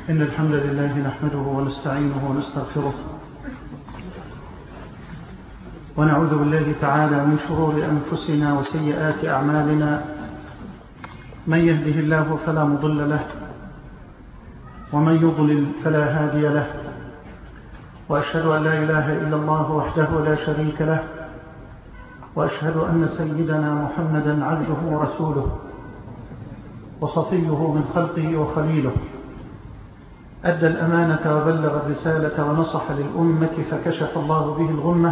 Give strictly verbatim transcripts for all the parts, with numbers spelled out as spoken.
إن الحمد لله نحمده ونستعينه ونستغفره ونعوذ بالله تعالى من شرور أنفسنا وسيئات أعمالنا. من يهده الله فلا مضل له ومن يضلل فلا هادي له، وأشهد أن لا إله إلا الله وحده لا شريك له، وأشهد أن سيدنا محمدا عبده ورسوله وصفيه من خلقه وخليله، أدى الأمانة وبلغ الرسالة ونصح للأمة فكشف الله به الغمة،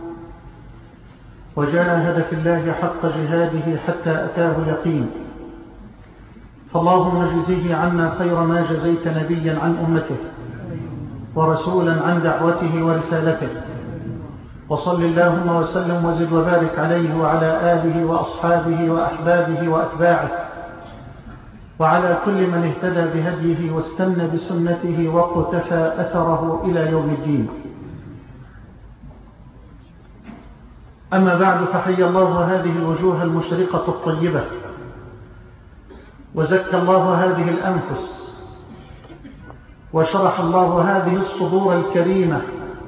وجاهد في الله حق جهاده حتى أتاه اليقين. فاللهم اجزه عنا خير ما جزيت نبيا عن أمته ورسولا عن دعوته ورسالته، وصل اللهم وسلم وزد وبارك عليه وعلى آله وأصحابه وأحبابه وأتباعه وعلى كل من اهتدى بهديه واستنى بسنته وقتفى أثره إلى يوم الدين. أما بعد، فحي الله هذه الوجوه المشرقة الطيبة، وزكى الله هذه الأنفس، وشرح الله هذه الصدور الكريمة،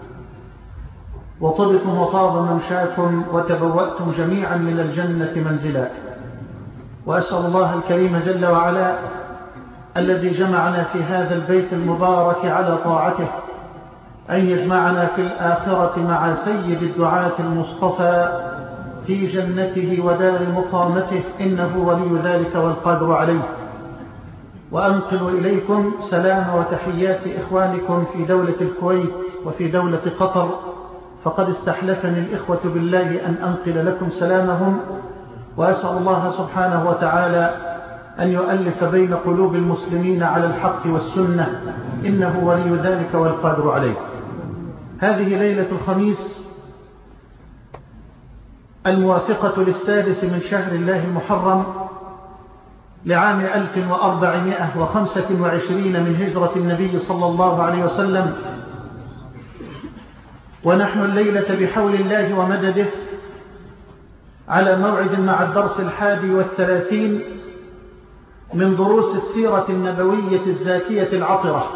وطبتم وطاب ممشاكم وتبوأتم جميعا من الجنة منزلا. وأسأل الله الكريم جل وعلا الذي جمعنا في هذا البيت المبارك على طاعته أن يجمعنا في الآخرة مع سيد الدعاة المصطفى في جنته ودار مقامته، إنه ولي ذلك والقادر عليه. وأنقل إليكم سلام وتحيات إخوانكم في دولة الكويت وفي دولة قطر، فقد استحلفني الإخوة بالله أن أنقل لكم سلامهم، وأسأل الله سبحانه وتعالى أن يؤلف بين قلوب المسلمين على الحق والسنة، إنه ولي ذلك والقادر عليه. هذه ليلة الخميس الموافقة للسادس من شهر الله المحرم لعام ألف وأربعمائة وخمسة وعشرين من هجرة النبي صلى الله عليه وسلم، ونحن الليلة بحول الله ومدده على موعد مع الدرس الحادي والثلاثين من دروس السيرة النبوية الزاكية العطرة.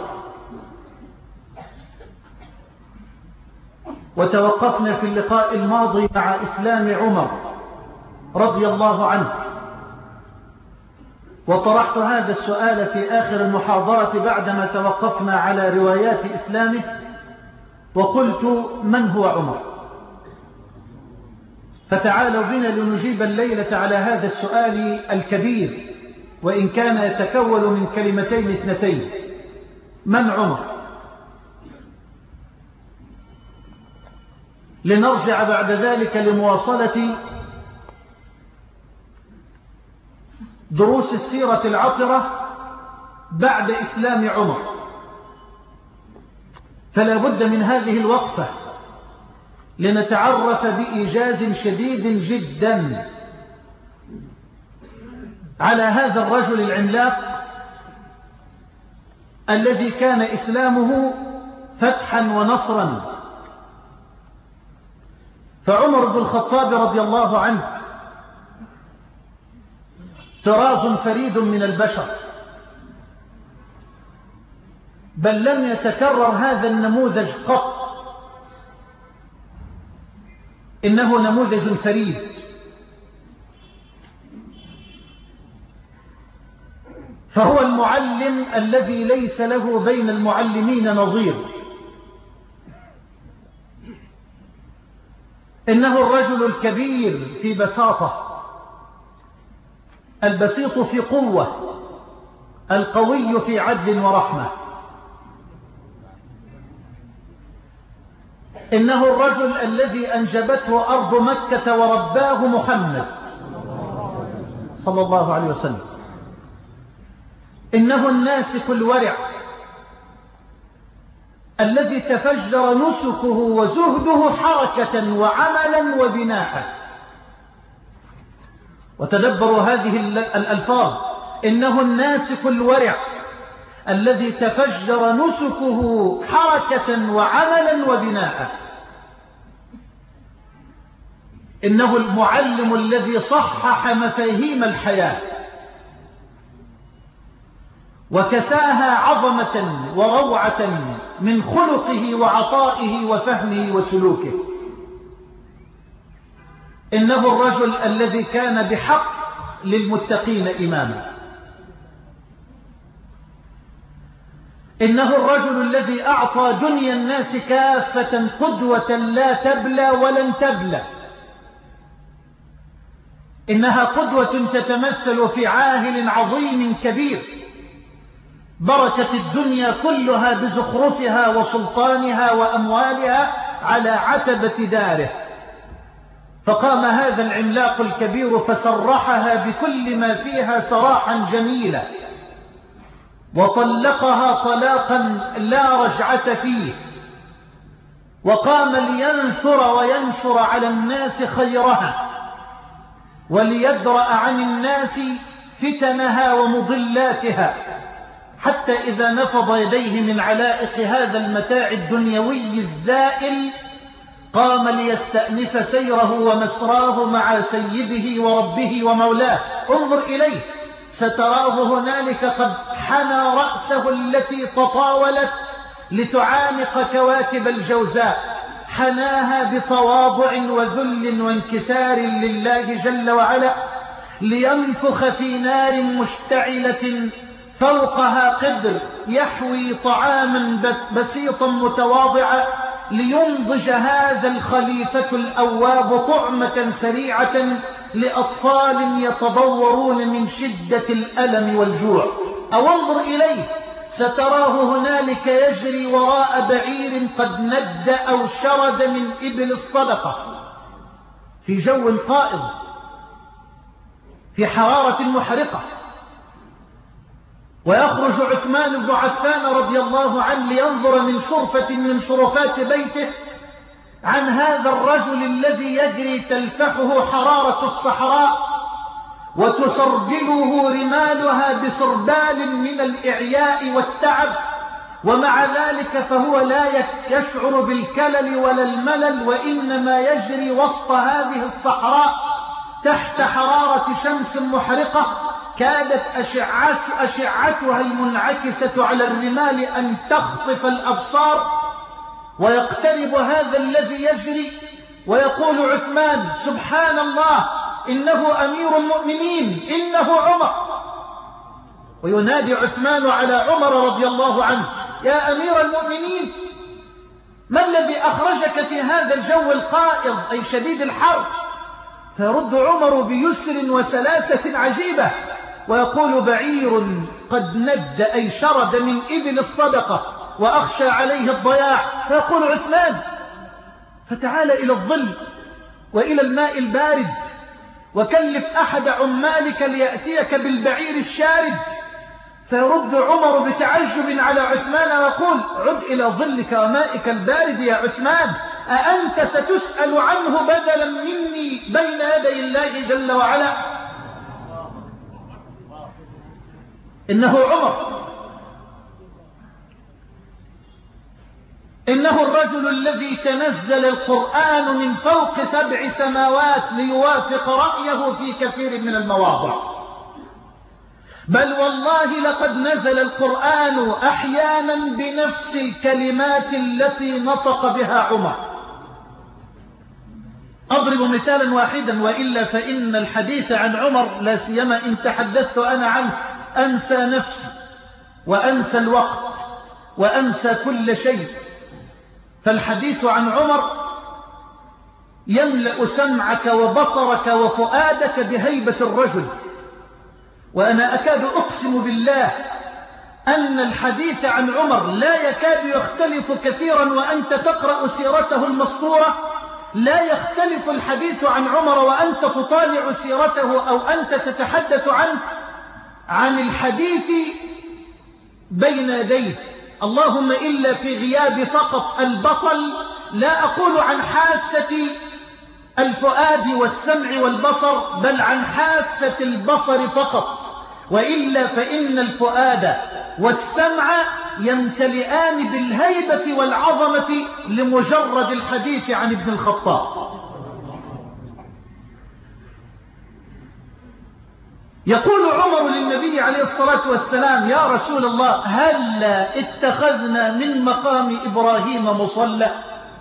وتوقفنا في اللقاء الماضي مع إسلام عمر رضي الله عنه، وطرحت هذا السؤال في آخر المحاضرة بعدما توقفنا على روايات إسلامه، وقلت: من هو عمر؟ فتعالوا بنا لنجيب الليلة على هذا السؤال الكبير، وإن كان يتكون من كلمتين اثنتين: من عمر؟ لنرجع بعد ذلك لمواصلة دروس السيرة العطرة بعد إسلام عمر. فلا بد من هذه الوقفة لنتعرف بإيجاز شديد جدا على هذا الرجل العملاق الذي كان إسلامه فتحا ونصرا. فعمر بن الخطاب رضي الله عنه طراز فريد من البشر، بل لم يتكرر هذا النموذج قط، إنه نموذج فريد. فهو المعلم الذي ليس له بين المعلمين نظير. إنه الرجل الكبير في بساطة، البسيط في قوة، القوي في عدل ورحمة. إنه الرجل الذي أنجبته أرض مكة ورباه محمد صلى الله عليه وسلم. إنه الناسك الورع الذي تفجر نسكه وزهده حركة وعملا وبناء. وتدبروا هذه الألفاظ: إنه الناسك الورع الذي تفجر نسكه حركة وعملا وبناء. إنه المعلم الذي صحح مفاهيم الحياة وكساها عظمة وروعة من خلقه وعطائه وفهمه وسلوكه. إنه الرجل الذي كان بحق للمتقين إماما. إنه الرجل الذي أعطى دنيا الناس كافة قدوة لا تبلى ولن تبلى. إنها قدوة تتمثل في عاهل عظيم كبير، بركة الدنيا كلها بزخرفها وسلطانها وأموالها على عتبة داره، فقام هذا العملاق الكبير فسرحها بكل ما فيها سراحا جميلا، وطلقها طلاقا لا رجعة فيه، وقام لينثر وينشر على الناس خيرها، وليدرأ عن الناس فتنها ومضلاتها، حتى إذا نفض يديه من علائق هذا المتاع الدنيوي الزائل قام ليستأنف سيره ومسراه مع سيده وربه ومولاه. انظر إليه، ستراه هنالك قد حنى رأسه التي تطاولت لتعانق كواكب الجوزاء، حناها بتواضع وذل وانكسار لله جل وعلا، لينفخ في نار مشتعلة فوقها قدر يحوي طعاما بسيطا متواضعا، لينضج هذا الخليفة الأواب طعمة سريعة لأطفال يتضورون من شدة الألم والجوع. أو انظر إليه، ستراه هنالك يجري وراء بعير قد ند أو شرد من إبل الصدقة في جو قائض، في حرارة محرقة، ويخرج عثمان بن عفان رضي الله عنه لينظر من شرفة من شرفات بيته عن هذا الرجل الذي يجري تلفحه حرارة الصحراء وتسربله رمالها بسربال من الإعياء والتعب، ومع ذلك فهو لا يشعر بالكلل ولا الملل، وإنما يجري وسط هذه الصحراء تحت حرارة شمس محرقة كادت أشعتها المنعكسة على الرمال أن تخطف الأبصار. ويقترب هذا الذي يجري ويقول عثمان: سبحان الله، إنه أمير المؤمنين، إنه عمر. وينادي عثمان على عمر رضي الله عنه: يا أمير المؤمنين، ما الذي أخرجك في هذا الجو القائض أي شديد الحر؟ فيرد عمر بيسر وسلاسة عجيبة ويقول: بعير قد ند أي شرد من إبل الصدقة وأخشى عليه الضياع. فيقول عثمان: فتعال إلى الظل وإلى الماء البارد، وكلف أحد عمالك ليأتيك بالبعير الشارد. فيرد عمر بتعجب على عثمان ويقول: عد إلى ظلك ومائك البارد يا عثمان، أأنت ستسأل عنه بدلا مني بين يدي الله جل وعلا؟ إنه عمر، إنه الرجل الذي تنزل القرآن من فوق سبع سماوات ليوافق رأيه في كثير من المواضع. بل والله لقد نزل القرآن أحيانا بنفس الكلمات التي نطق بها عمر. أضرب مثالا واحدا، وإلا فإن الحديث عن عمر لا سيما إن تحدثت أنا عنه أنسى نفسي وأنسى الوقت وأنسى كل شيء. فالحديث عن عمر يملأ سمعك وبصرك وفؤادك بهيبة الرجل. وأنا أكاد أقسم بالله أن الحديث عن عمر لا يكاد يختلف كثيرا، وأنت تقرأ سيرته المسطورة لا يختلف الحديث عن عمر وأنت تطالع سيرته أو أنت تتحدث عنه عن الحديث بين يديه، اللهم إلا في غياب فقط البطل. لا أقول عن حاسة الفؤاد والسمع والبصر، بل عن حاسة البصر فقط، وإلا فإن الفؤاد والسمع يمتلئان بالهيبة والعظمة لمجرد الحديث عن ابن الخطاب. يقول عمر للنبي عليه الصلاة والسلام: يا رسول الله، هل اتخذنا من مقام إبراهيم مصلى؟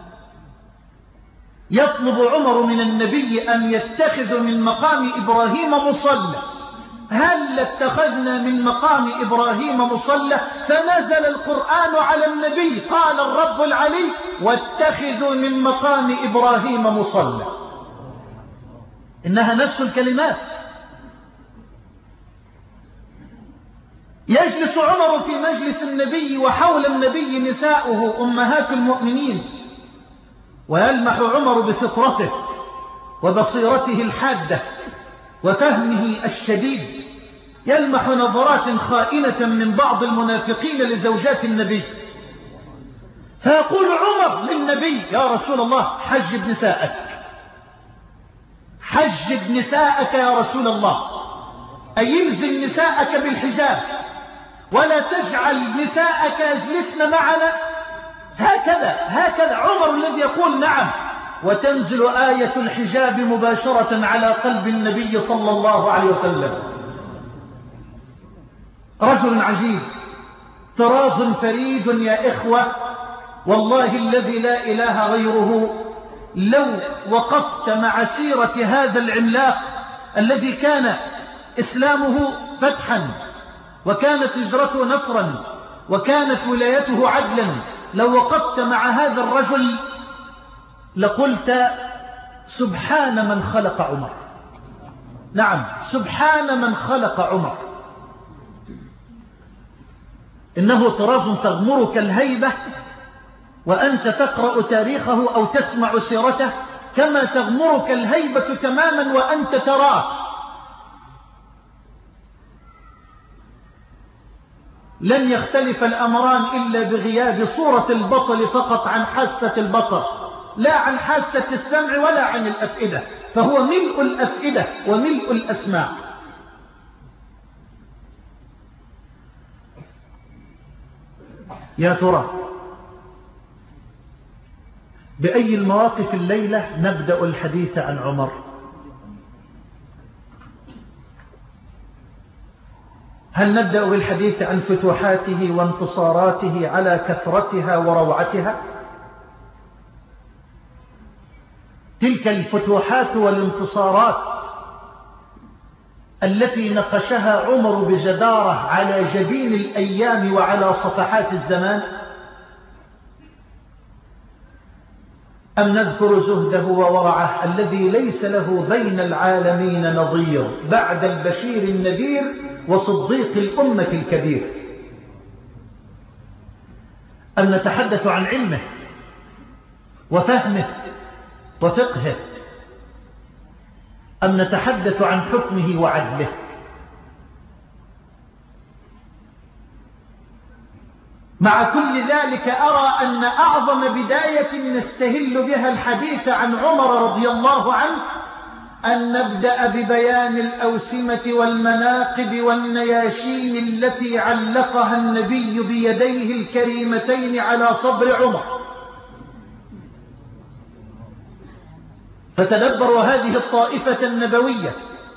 يطلب عمر من النبي أن يتخذ من مقام إبراهيم مصلى. هل اتخذنا من مقام إبراهيم مصلى؟ فنزل القرآن على النبي، قال الرب العلي: واتخذوا من مقام إبراهيم مصلى. إنها نفس الكلمات. يجلس عمر في مجلس النبي وحول النبي نساؤه أمهات المؤمنين، ويلمح عمر بفطرته وبصيرته الحادة وفهمه الشديد، يلمح نظرات خائنة من بعض المنافقين لزوجات النبي، فيقول عمر للنبي: يا رسول الله، حجب نساءك، حجب نساءك يا رسول الله، أي يلزم نساءك بالحجاب، ولا تجعل نساءك يجلسن معنا. هكذا هكذا عمر الذي يقول نعم، وتنزل آية الحجاب مباشرة على قلب النبي صلى الله عليه وسلم. رجل عجيب، طراز فريد يا إخوة، والله الذي لا إله غيره. لو وقفت مع سيرة هذا العملاق الذي كان إسلامه فتحا، وكانت هجرته نصرا، وكانت ولايته عدلا، لو وقفت مع هذا الرجل لقلت: سبحان من خلق عمر. نعم، سبحان من خلق عمر. إنه طراز تغمرك الهيبة وأنت تقرأ تاريخه أو تسمع سيرته، كما تغمرك الهيبة تماما وأنت تراه. لن يختلف الأمران إلا بغياب صورة البطل فقط عن حاسة البصر، لا عن حاسة السمع ولا عن الأفئدة، فهو ملء الأفئدة وملء الأسماع. يا ترى بأي المواقف الليلة نبدأ الحديث عن عمر؟ هل نبدأ بالحديث عن فتوحاته وانتصاراته على كثرتها وروعتها؟ تلك الفتوحات والانتصارات التي نقشها عمر بجدارة على جبين الأيام وعلى صفحات الزمان، أم نذكر زهده وورعه الذي ليس له بين العالمين نظير بعد البشير النذير وصديق الأمة الكبير؟ أم نتحدث عن علمه وفهمه وفقهه، أم نتحدث عن حكمه وعدله؟ مع كل ذلك أرى أن أعظم بداية نستهل بها الحديث عن عمر رضي الله عنه أن نبدأ ببيان الأوسمة والمناقب والنياشين التي علقها النبي بيديه الكريمتين على صدر عمر. فتدبروا هذه الطائفة النبوية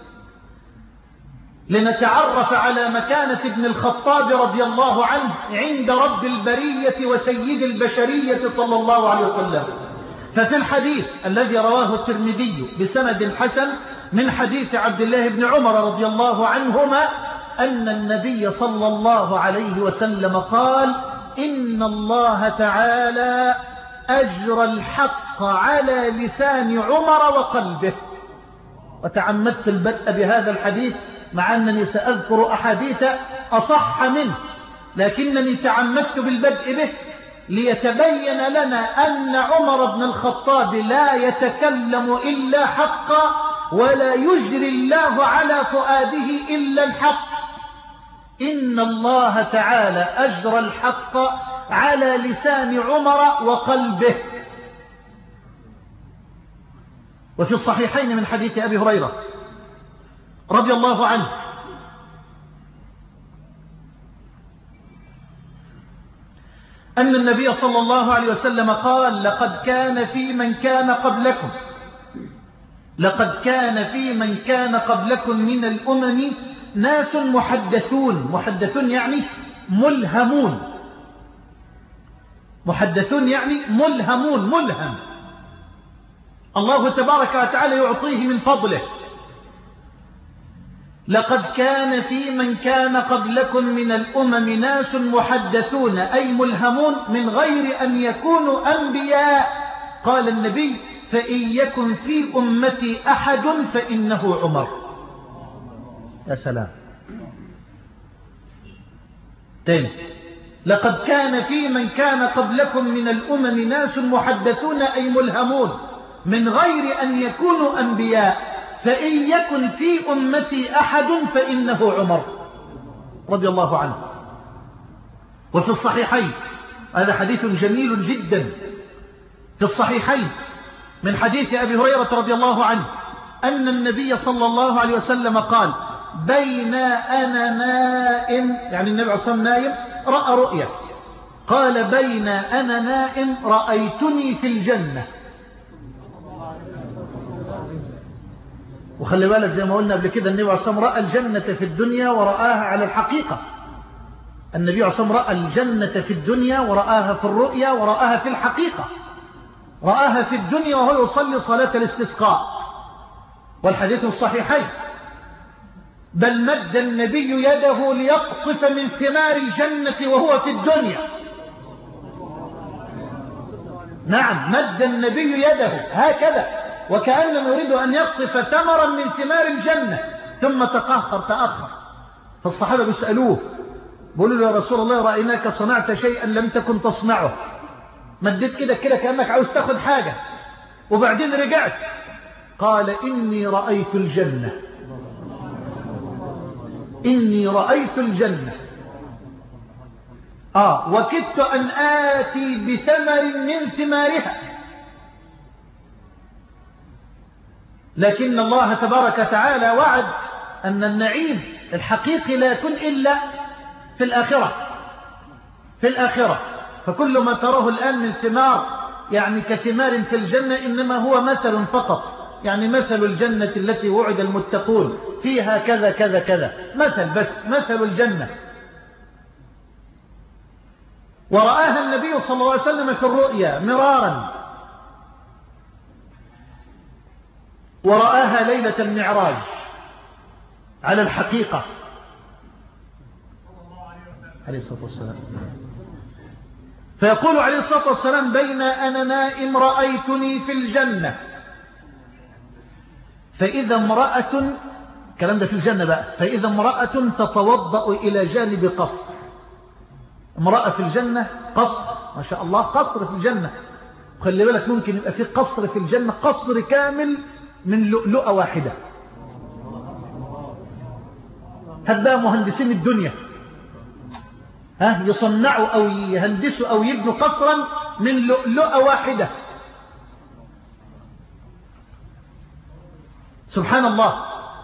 لنتعرف على مكانة ابن الخطاب رضي الله عنه عند رب البرية وسيد البشرية صلى الله عليه وسلم. ففي الحديث الذي رواه الترمذي بسند حسن من حديث عبد الله بن عمر رضي الله عنهما أن النبي صلى الله عليه وسلم قال: إن الله تعالى أجرى الحق على لسان عمر وقلبه. وتعمدت البدء بهذا الحديث مع أنني سأذكر أحاديث أصح منه، لكنني تعمدت بالبدء به ليتبين لنا أن عمر بن الخطاب لا يتكلم إلا حقا، ولا يجري الله على فؤاده إلا الحق. إن الله تعالى أجرى الحق على لسان عمر وقلبه. وفي الصحيحين من حديث أبي هريرة رضي الله عنه أن النبي صلى الله عليه وسلم قال: لقد كان في من كان قبلكم لقد كان في من كان قبلكم من الأمم ناس محدثون. محدثون يعني ملهمون. محدثون يعني ملهمون، ملهم الله تبارك وتعالى يعطيه من فضله. لقد كان في من كان قبلكم من الأمم ناس محدثون أي ملهمون من غير أن يكونوا أنبياء. قال النبي فإن يكن في أمتي أحد فإنه عمر. يا سلام. تاني، لقد كان في من كان قبلكم من الأمم ناس محدثون أي ملهمون من غير أن يكونوا أنبياء فإن يكن في أمتي أحد فإنه عمر رضي الله عنه. وفي الصحيحين، هذا حديث جميل جدا، في الصحيحين من حديث أبي هريرة رضي الله عنه أن النبي صلى الله عليه وسلم قال بين أنا نائم، يعني النبي عليه الصلاة والسلام نائم رأى رؤيا، قال بين أنا نائم رأيتني في الجنة. وخلي بالك زي ما قلنا قبل كده النبي عليه الصلاة والسلام رأى الجنة في الدنيا ورآها على الحقيقة. النبي عليه الصلاة والسلام رأى الجنة في الدنيا ورآها في الرؤيا ورآها في الحقيقة. رآها في الدنيا وهو يصلي صلاة الاستسقاء، والحديث الصحيحين، بل مد النبي يده ليقطف من ثمار الجنة وهو في الدنيا. نعم، مد النبي يده هكذا وكأنه يريد أن يقطف ثمرا من ثمار الجنة، ثم تقهقر تأخر. فالصحابة بيسألوه بيقولوا له يا رسول الله رأيناك صنعت شيئا لم تكن تصنعه، مدت كده كده كأنك عاوز تاخد حاجة وبعدين رجعت. قال إني رأيت الجنة، إني رأيت الجنة آه وكدت أن آتي بثمر من ثمارها، لكن الله تبارك وتعالى وعد أن النعيم الحقيقي لا يكون إلا في الآخرة. في الآخرة فكل ما تراه الآن من ثمار يعني كثمار في الجنة إنما هو مثل فقط، يعني مثل الجنة التي وعد المتقون فيها كذا كذا كذا، مثل بس، مثل الجنة. ورآها النبي صلى الله عليه وسلم في الرؤيا مرارا، ورآها ليلة المعراج على الحقيقة عليه الصلاة والسلام. فيقول عليه الصلاة والسلام بين أنا نائم رأيتني في الجنة فإذا امرأة، الكلام ده في الجنة بقى، فإذا امرأة تتوضأ إلى جانب قصر. امرأة في الجنة قصر، ما شاء الله، قصر في الجنة. خلي بالك ممكن يبقى في قصر في الجنة، قصر كامل من لؤلؤة واحدة. هذا مهندسين الدنيا ها يصنعوا أو يهندسوا أو يبنوا قصرا من لؤلؤة واحدة. سبحان الله.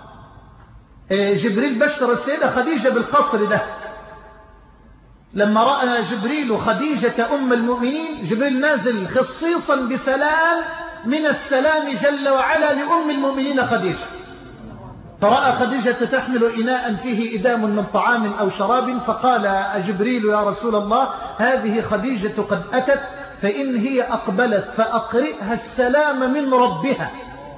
جبريل بشر السيدة خديجة بالقصر ده. لما رأى جبريل خديجة أم المؤمنين، جبريل نازل خصيصا بسلام من السلام جل وعلا لأم المؤمنين خديجة، فرأى خديجة تحمل إناء فيه إدام من طعام أو شراب، فقال جبريل يا رسول الله هذه خديجة قد أتت، فإن هي أقبلت فأقرئها السلام من ربها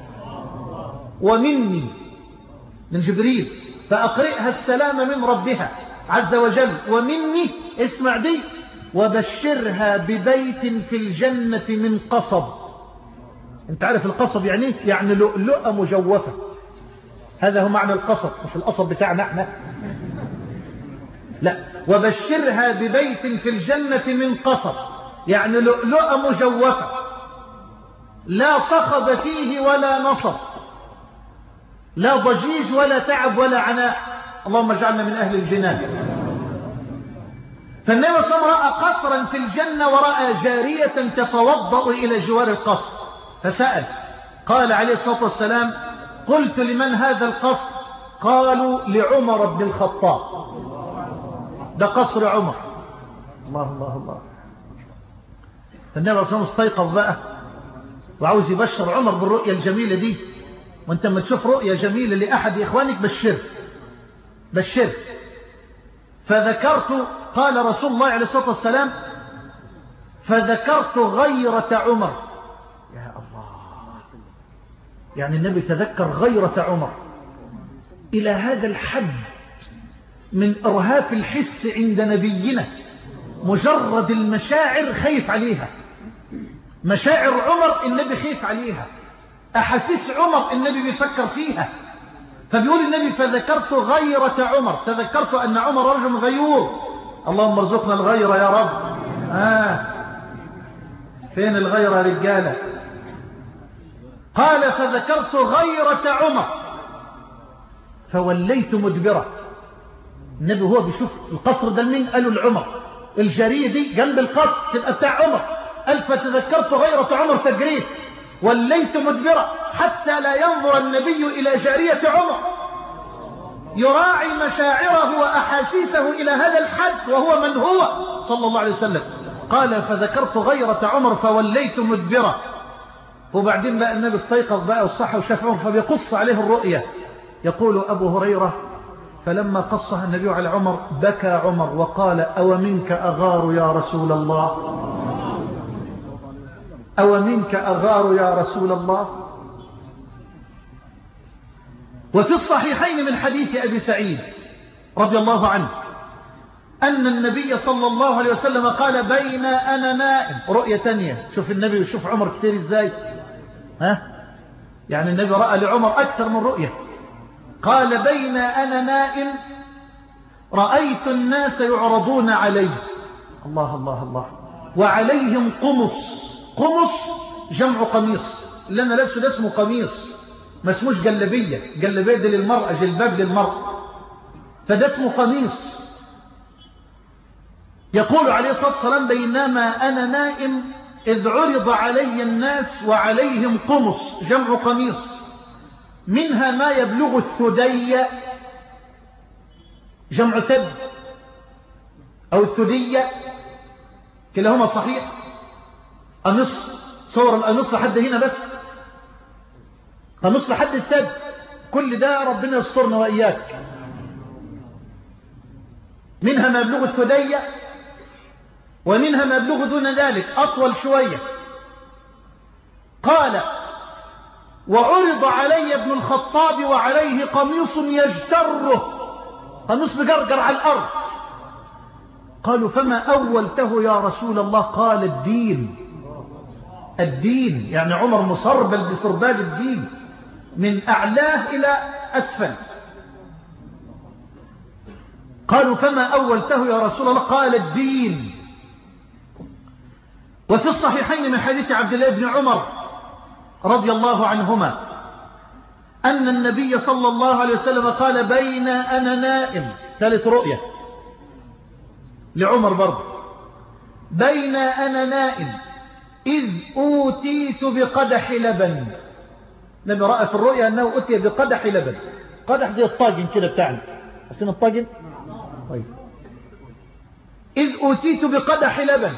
ومني، من جبريل، فأقرئها السلام من ربها عز وجل ومني، اسمع دي، وبشرها ببيت في الجنة من قصب. انت عارف القصب يعني ايه؟ يعني لؤلؤة مجوفة، هذا هو معنى القصب، مش القصب بتاعنا احنا، لا، وبشرها ببيت في الجنة من قصب، يعني لؤلؤة مجوفة لا صخب فيه ولا نصب، لا ضجيج ولا تعب ولا عناء. اللهم اجعلنا من أهل الجنان. فالنبي صلى الله عليه وسلم رأى قصرا في الجنة ورأى جارية تتوضأ إلى جوار القصر، فسأل، قال عليه الصلاة والسلام قلت لمن هذا القصر؟ قالوا لعمر بن الخطاب، ده قصر عمر. الله الله الله. فالنبي صلى الله عليه وسلم استيقظ بقى وعاوز يبشر عمر بالرؤية الجميلة دي. وانت لما تشوف رؤية جميلة لأحد إخوانك بشره، بشر. فذكرت، قال رسول الله عليه الصلاة والسلام: فذكرت غيرة عمر. يا الله، يعني النبي تذكر غيرة عمر إلى هذا الحد من إرهاف الحس عند نبينا. مجرد المشاعر خايف عليها، مشاعر عمر النبي خايف عليها، أحاسيس عمر النبي بيفكر فيها. فبيقول النبي: فذكرت غيرة عمر، تذكرت أن عمر رجل غيور. اللهم ارزقنا الغيرة يا رب. آه فين الغيرة يا رجالة؟ قال: فذكرت غيرة عمر فوليت مدبرة. النبي هو بيشوف القصر ده لمين؟ قالوا لعمر. الجارية دي جنب القصر تبقى بتاع عمر. قال: فتذكرت غيرة عمر فجريت وليت مدبرة حتى لا ينظر النبي إلى جارية عمر. يراعي مشاعره وأحاسيسه إلى هذا الحد وهو من هو صلى الله عليه وسلم. قال: فذكرت غيرة عمر فوليت مدبرة. وبعدين بقى النبي استيقظ بقى والصحة وشاف عمر فبيقص عليه الرؤية. يقول أبو هريرة: فلما قصها النبي على عمر بكى عمر وقال: أو منك أغار يا رسول الله، أو منك أغار يا رسول الله. وفي الصحيحين من حديث أبي سعيد رضي الله عنه أن النبي صلى الله عليه وسلم قال: بين أنا نائم. رؤية تانية، شوف النبي وشوف عمر كتير إزاي. ها؟ يعني النبي رأى لعمر أكثر من رؤية. قال: بين أنا نائم رأيت الناس يعرضون علي. الله الله الله. وعليهم قمص. قمص جمع قميص. اللي أنا لابسه ده اسمه قميص، ما اسموش جلبية. جلبية دي للمرأة، جلباب للمرأة، فده اسمه قميص. يقول عليه الصلاة والسلام: بينما أنا نائم إذ عرض علي الناس وعليهم قمص جمع قميص، منها ما يبلغ الثدي جمع ثد أو الثدية، كلاهما صحيح. قميص، صور القميص لحد هنا بس، قميص لحد الثد. كل ده ربنا يسترنا وإياك. منها ما يبلغ الثدية ومنها ما يبلغ دون ذلك أطول شوية. قال: وعرض علي ابن الخطاب وعليه قميص يجتره، قميص مجرجر على الأرض. قالوا: فما أولته يا رسول الله؟ قال: الدين. الدين يعني عمر مصربل بسربال الدين من أعلاه إلى أسفل. قالوا: فما أولته يا رسول الله؟ قال: الدين. وفي الصحيحين من حديث عبد الله بن عمر رضي الله عنهما أن النبي صلى الله عليه وسلم قال: بين أنا نائم. ثالث رؤية لعمر برضه. بين أنا نائم إذ أوتيت بقدح لبن. النبي رأى في الرؤيا أنه أتي بقدح لبن. قدح زي الطاجن كده بتاعنا، عارفين الطاجن؟ طيب. إذ أوتيت بقدح لبن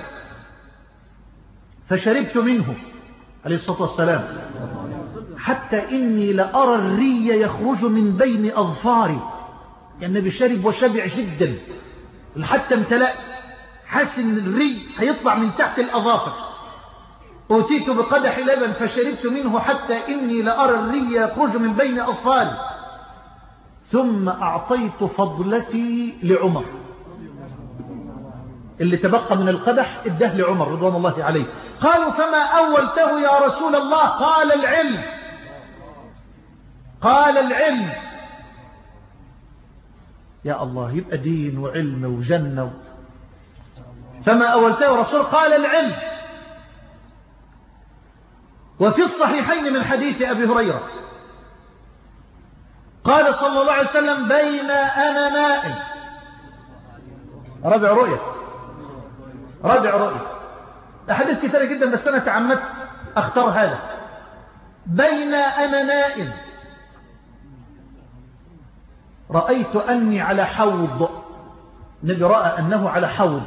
فشربت منه عليه الصلاة والسلام حتى إني لأرى الري يخرج من بين أظفاري. يعني النبي شرب وشبع جدا حتى امتلأت، حاسس إن الري هيطلع من تحت الأظافر. أوتيت بقدح لبن فشربت منه حتى إني لأرى الري يخرج من بين أظفاري، ثم أعطيت فضلتي لعمر. اللي تبقى من القدح اداه لعمر رضوان الله عليه. قالوا: فما أولته يا رسول الله؟ قال: العلم. قال: العلم. يا الله، يبقى دين وعلم وجنة. فما أولته يا رسول؟ قال: العلم. وفي الصحيحين من حديث أبي هريرة قال صلى الله عليه وسلم: بين أنا نائم. رابع رؤية، رابع رؤية. أحاديث كثيرة جدا بس أنا تعمدت أختار هذا. بين أنا نائم رأيت أني على حوض. النبي رأى أنه على حوض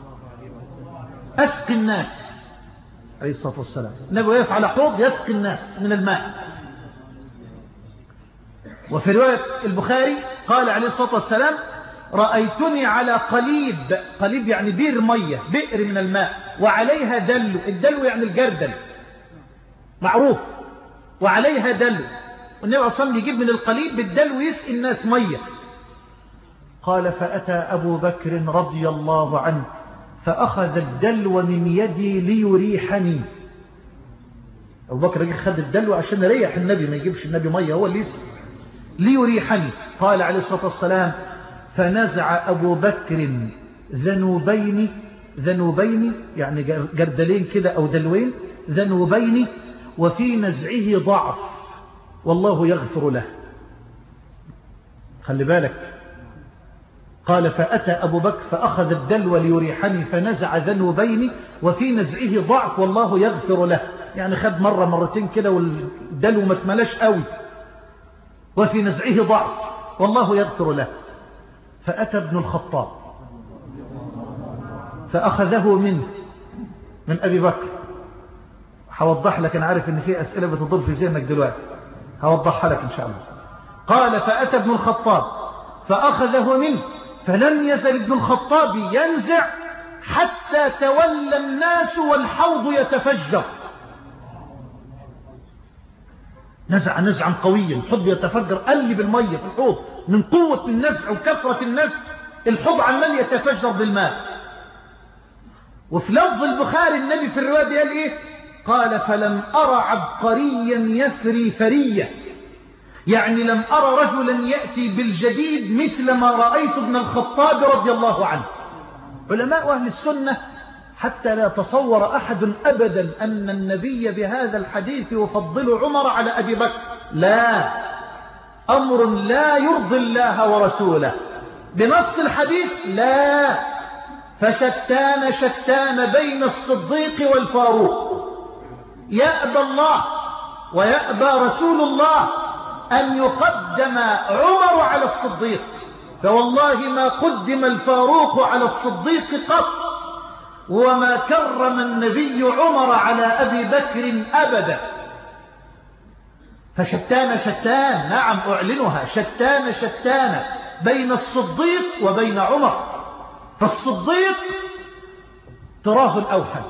أسقي الناس عليه الصلاة والسلام. النبي يقف على حوض يسقي الناس من الماء. وفي رواية البخاري قال عليه الصلاة والسلام رأيتني على قليب، قليب يعني بير مية، بئر من الماء، وعليها دلو، الدلو يعني الجردل معروف، وعليها دلو، والنبي عليه الصلاة والسلام يجيب من القليب بالدلو يسقي الناس مية. قال فأتى أبو بكر رضي الله عنه فأخذ الدلو من يدي ليريحني. أبو بكر خد الدلو عشان يريح النبي، ما يجيبش النبي مية، هو اللي يسقي ليريحني. قال عليه الصلاة والسلام فنزع أبو بكر ذنوبين، ذنوبين يعني جردلين كده أو دلوين، ذنوبين وفي نزعه ضعف والله يغفر له. خلي بالك، قال فأتى أبو بكر فأخذ الدلو ليريحني فنزع ذنوبين وفي نزعه ضعف والله يغفر له، يعني خد مرة مرتين كده والدلو ما اتملاش قوي، وفي نزعه ضعف والله يغفر له. فأتى ابن الخطاب فأخذه منه من أبي بكر. هوضح لك، أنا عارف أن في أسئلة بتضر في ذهنك دلوقتي، هوضحها لك إن شاء الله. قال فأتى ابن الخطاب فأخذه منه فلم يزل ابن الخطاب ينزع حتى تولى الناس والحوض يتفجر. نزع نزعا قويا، الحوض يتفجر، قلب المية في الحوض من قوة النزع وكثرة النزع، الحوض عمال يتفجر بالماء. وفي لفظ البخاري النبي في الرواية قال ايه؟ قال فلم أرى عبقريا يثري ثرية، يعني لم أرى رجلا يأتي بالجديد مثل ما رأيت ابن الخطاب رضي الله عنه. علماء أهل السنة حتى لا يتصور أحد أبدا أن النبي بهذا الحديث يفضل عمر على أبي بكر، لا، أمر لا يرضي الله ورسوله بنص الحديث، لا. فشتان شتان بين الصديق والفاروق، يأبى الله ويأبى رسول الله أن يقدم عمر على الصديق، فوالله ما قدم الفاروق على الصديق قط، وما كرم النبي عمر على أبي بكر أبدا. فشتان شتان، نعم أعلنها، شتان شتان بين الصديق وبين عمر. فالصديق طراز أوحد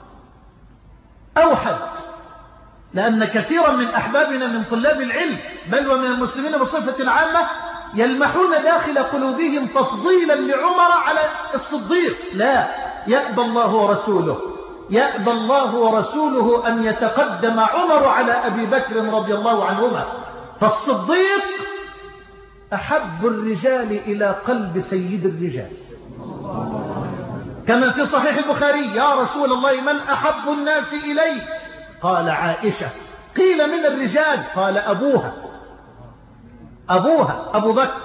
أوحد، لأن كثيرا من أحبابنا من طلاب العلم بل ومن المسلمين بصفة عامة يلمحون داخل قلوبهم تفضيلا لعمر على الصديق، لا، يأبى الله ورسوله، يأبى الله ورسوله أن يتقدم عمر على أبي بكر رضي الله عنهما. فالصديق أحب الرجال إلى قلب سيد الرجال، كما في صحيح البخاري: يا رسول الله من أحب الناس إليك؟ قال عائشة. قيل من الرجال؟ قال أبوها أبوها أبو بكر.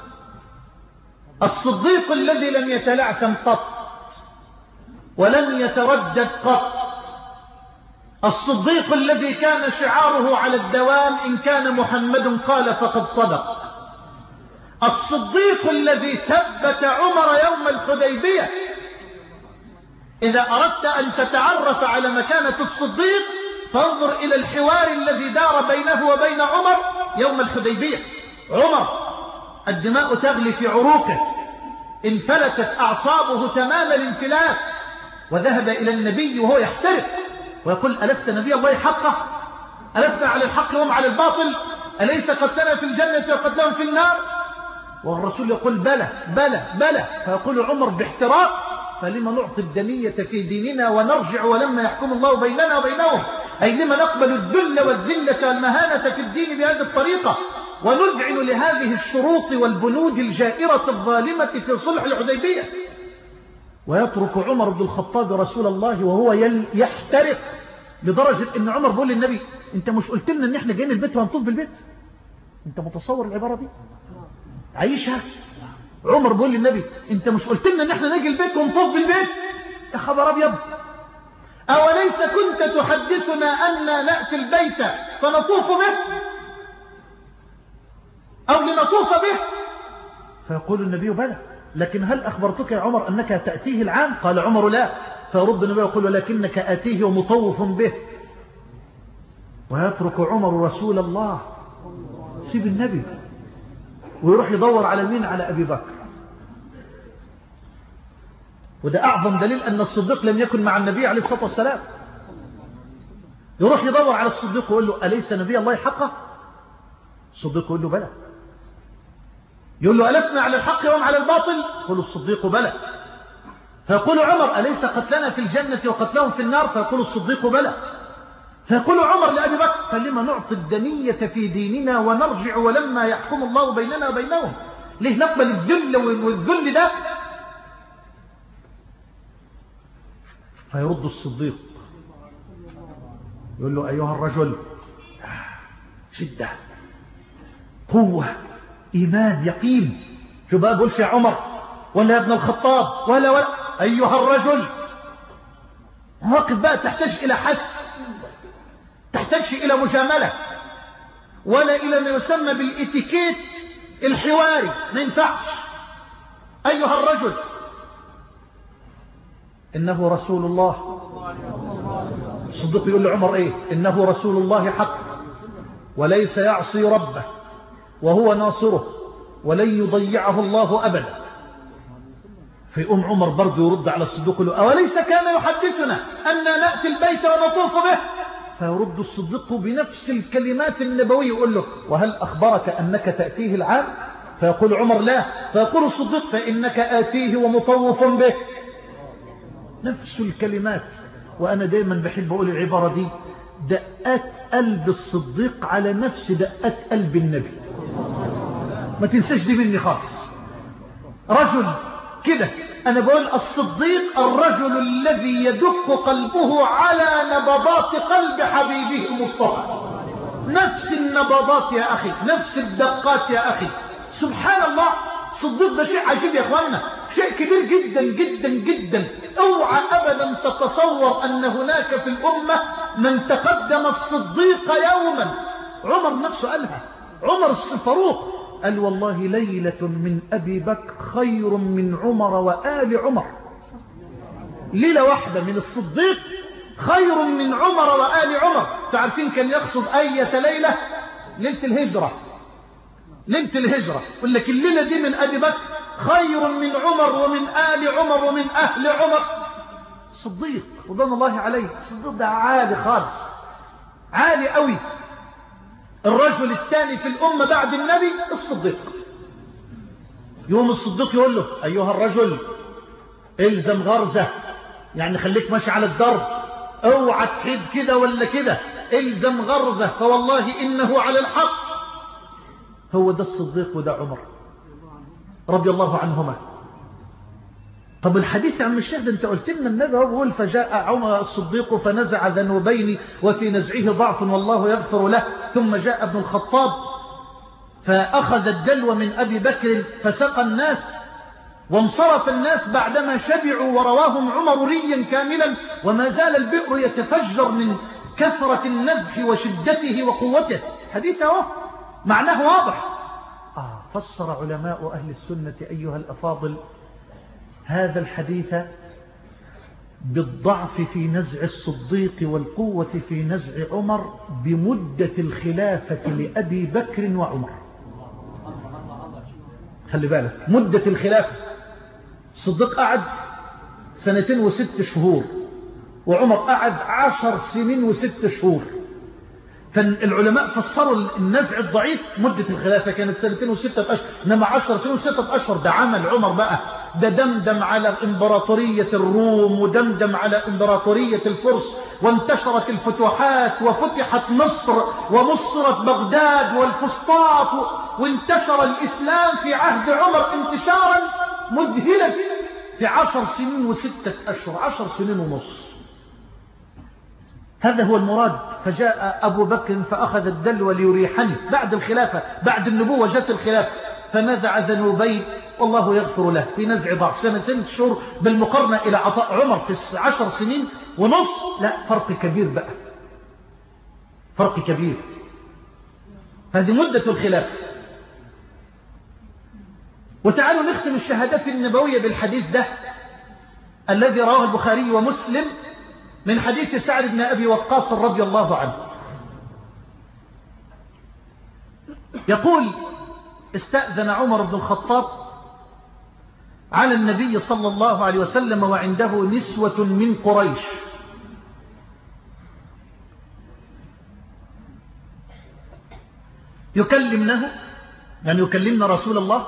الصديق الذي لم يتلعثم قط ولم يتردد قط، الصديق الذي كان شعاره على الدوام: إن كان محمد قال فقد صدق. الصديق الذي ثبت عمر يوم الحديبية. إذا أردت أن تتعرف على مكانة الصديق فانظر إلى الحوار الذي دار بينه وبين عمر يوم الحديبية. عمر الدماء تغلي في عروقه، انفلتت أعصابه تمام الانفلات، وذهب إلى النبي وهو يحترق ويقول: ألست نبي الله حقه؟ ألست على الحق وهم على الباطل؟ أليس قتلنا في الجنة وقتلهم في النار؟ والرسول يقول: بلى بلى بلى. فيقول عمر باحتراق: فلما نعطي الدنية في ديننا ونرجع ولما يحكم الله بيننا وبينهم؟ أي لما نقبل الذل والذلة والمهانة في الدين بهذه الطريقة ونذعن لهذه الشروط والبنود الجائرة الظالمة في صلح الحديبية؟ ويترك عمر بن الخطاب رسول الله وهو يحترق، لدرجة ان عمر بيقول للنبي: انت مش قلت لنا ان احنا جايين البيت وهنطوف بالبيت؟ انت متصور العبارة دي؟ عيشها. عمر بيقول للنبي: انت مش قلت لنا ان احنا نجي البيت ونطوف بالبيت؟ يا خبر ابيض، اوليس كنت تحدثنا ان نأتي البيت فنطوف به او لنطوف به؟ فيقول النبي: بلى، لكن هل أخبرتك يا عمر أنك تأتيه العام؟ قال عمر: لا. فيرد النبي ويقول: لكنك آتيه ومطوف به. ويترك عمر رسول الله، سيب النبي ويروح يدور على مين؟ على أبي بكر. وده أعظم دليل أن الصديق لم يكن مع النبي عليه الصلاة والسلام. يروح يدور على الصديق ويقول له أليس نبي الله حقا؟ الصديق يقول له بلى. يقول له ألسنا على الحق وهم على الباطل؟ يقول الصديق بلى. فيقول عمر أليس قتلنا في الجنة وقتلهم في النار؟ فيقول الصديق بلى. فيقول عمر لأبي بكر فلما نعطي الدنية في ديننا ونرجع ولما يحكم الله بيننا وبينهم؟ ليه نقبل الذل والذل ده؟ فيرد الصديق يقول له أيها الرجل، شدة، قوة، إيمان، يقين. شو بقى بقولش يا عمر ولا يا ابن الخطاب ولا ولا أيها الرجل. واقف بقى تحتاج إلى حس، تحتاج إلى مجاملة ولا إلى ما يسمى بالإتيكيت الحواري، ما ينفعش. أيها الرجل إنه رسول الله. الصديق يقول لعمر إيه؟ إنه رسول الله حق وليس يعصي ربه وهو ناصره ولن يضيعه الله أبدا. فيقوم عمر برضه يرد على الصديق يقول له أوليس كان يحدثنا أننا نأتي البيت ونطوف به؟ فيرد الصديق بنفس الكلمات النبوية يقول له وهل أخبرك أنك تأتيه العام؟ فيقول عمر لا. فيقول الصديق فإنك آتيه ومطوف به. نفس الكلمات. وأنا دائما بحب أقول العبارة دي، دقات قلب الصديق على نفس دقات قلب النبي. ما تنساش دي مني خالص. رجل كده، أنا بقول الصديق الرجل الذي يدق قلبه على نبضات قلب حبيبه المصطفى. نفس النبضات يا أخي، نفس الدقات يا أخي. سبحان الله، الصديق ده شيء عجيب يا أخوانا، شيء كبير جدا جدا جدا. اوعى أبدا تتصور أن هناك في الأمة من تقدم الصديق يوما. عمر نفسه قالها، عمر الفاروق قال والله ليلة من أبي بكر خير من عمر وآل عمر. ليلة واحدة من الصديق خير من عمر وآل عمر. تعرفين كان يقصد أية ليلة؟ ليلة الهجرة. ليلة الهجرة يقول لك الليلة دي من أبي بكر خير من عمر ومن آل عمر ومن أهل عمر. الصديق رضوان الله عليه، الصديق ده عالي خالص، عالي قوي. الرجل الثاني في الأمة بعد النبي الصديق. يوم الصديق يقول له أيها الرجل الزم غرزة، يعني خليك ماشي على الدرب، اوعى تحيد كده ولا كده، الزم غرزة فوالله إنه على الحق. هو ده الصديق وده عمر رضي الله عنهما. طب الحديث عن الشيخ ده انت قلت لنا النبي يقول فجاء عمر الصديق فنزع ذنوبين وفي نزعه ضعف والله يغفر له، ثم جاء ابن الخطاب فأخذ الدلو من أبي بكر فسقى الناس وانصرف الناس بعدما شبعوا ورواهم عمر ريا كاملا وما زال البئر يتفجر من كثرة النزح وشدته وقوته. حديثه معناه واضح. آه فسر علماء أهل السنة أيها الأفاضل هذا الحديث بالضعف في نزع الصديق والقوة في نزع عمر بمدة الخلافة لأبي بكر وعمر. خلي بالك مدة الخلافة، الصديق قعد سنتين وست شهور وعمر قعد عشر سنين وست شهور. فالعلماء فسروا النزع الضعيف مدة الخلافة كانت سنتين وستة أشهر، إنما عشر سنين وستة أشهر ده عمل عمر بقى، ده دمدم على إمبراطورية الروم ودمدم على إمبراطورية الفرس، وانتشرت الفتوحات وفتحت مصر ومصرت بغداد والفسطاط، وانتشر الإسلام في عهد عمر انتشارا مذهلا في عشر سنين وستة أشهر، عشر سنين ونص. هذا هو المراد. فجاء أبو بكر فأخذ الدلو ليريحني بعد الخلافة، بعد النبوة جت الخلافة، فنزع ذنوبين والله يغفر له في نزع ضعف. سنة سنة شهور بالمقارنة إلى عطاء عمر في عشر سنين ونص، لا فرق كبير بقى، فرق كبير. هذه مدة الخلافة. وتعالوا نختم الشهادات النبوية بالحديث ده الذي رواه البخاري ومسلم من حديث سعد بن أبي وقاص رضي الله عنه. يقول استأذن عمر بن الخطاب على النبي صلى الله عليه وسلم وعنده نسوة من قريش، يكلمنه يعني يكلمنا رسول الله،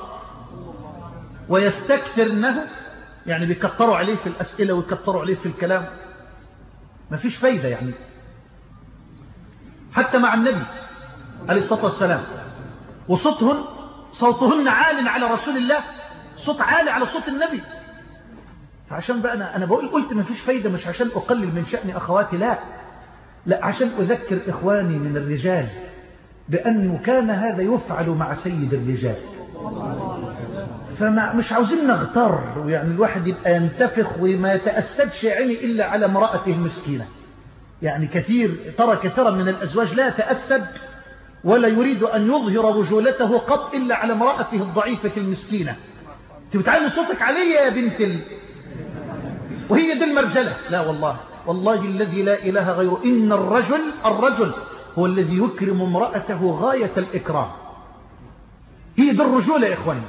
ويستكثرنه يعني بيكتروا عليه في الأسئلة ويكتروا عليه في الكلام، ما فيش فايدة يعني. حتى مع النبي عليه الصلاة والسلام، وصوتهن صوتهن عال على رسول الله، صوت عالي على صوت النبي. فعشان بقى أنا, أنا بقول قلت ما فيش فايدة، مش عشان أقلل من شأن أخواتي، لا لا، عشان أذكر إخواني من الرجال بأنه كان هذا يفعل مع سيد الرجال. فمش عاوزين نغتر، ويعني الواحد يبقى ينتفخ وما يتأسدش عيني إلا على امرأته المسكينة. يعني كثير ترى كثيرا من الأزواج لا يتأسد ولا يريد أن يظهر رجولته قط إلا على امرأته الضعيفة المسكينة. انت بتعلي صوتك علي يا بنت ال... وهي دي المرجلة. لا والله، والله الذي لا إله غيره، إن الرجل الرجل هو الذي يكرم امرأته غاية الإكرام. هي دي الرجولة يا إخواني.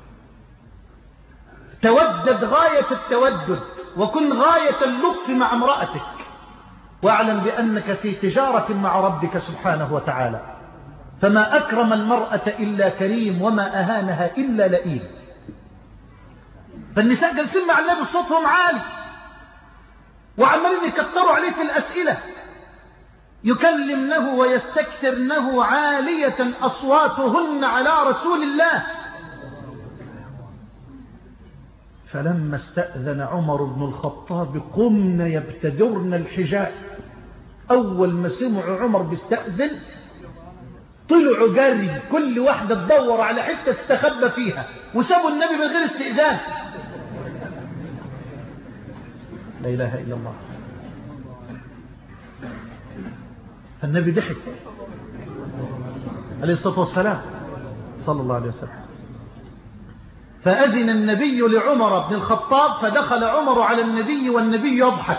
تودد غاية التودد، وكن غاية اللطف مع امرأتك، واعلم بأنك في تجارة مع ربك سبحانه وتعالى. فما أكرم المرأة إلا كريم، وما أهانها إلا لئيم. فالنساء جالسين مع النبي صوتهم عالي وعمالين يكتروا عليه في الأسئلة، يكلمنه ويستكثرنه عالية أصواتهن على رسول الله. فلما استأذن عمر بن الخطاب قمن يبتدرن الحجاب. أول ما سمعوا عمر بيستأذن طلعوا جري، كل واحدة تدور على حتة تستخبى فيها، وسابوا النبي من غير استئذان. لا إله إلا الله. فالنبي ضحك عليه الصلاة والسلام صلى الله عليه وسلم. فأذن النبي لعمر بن الخطاب، فدخل عمر على النبي والنبي يضحك.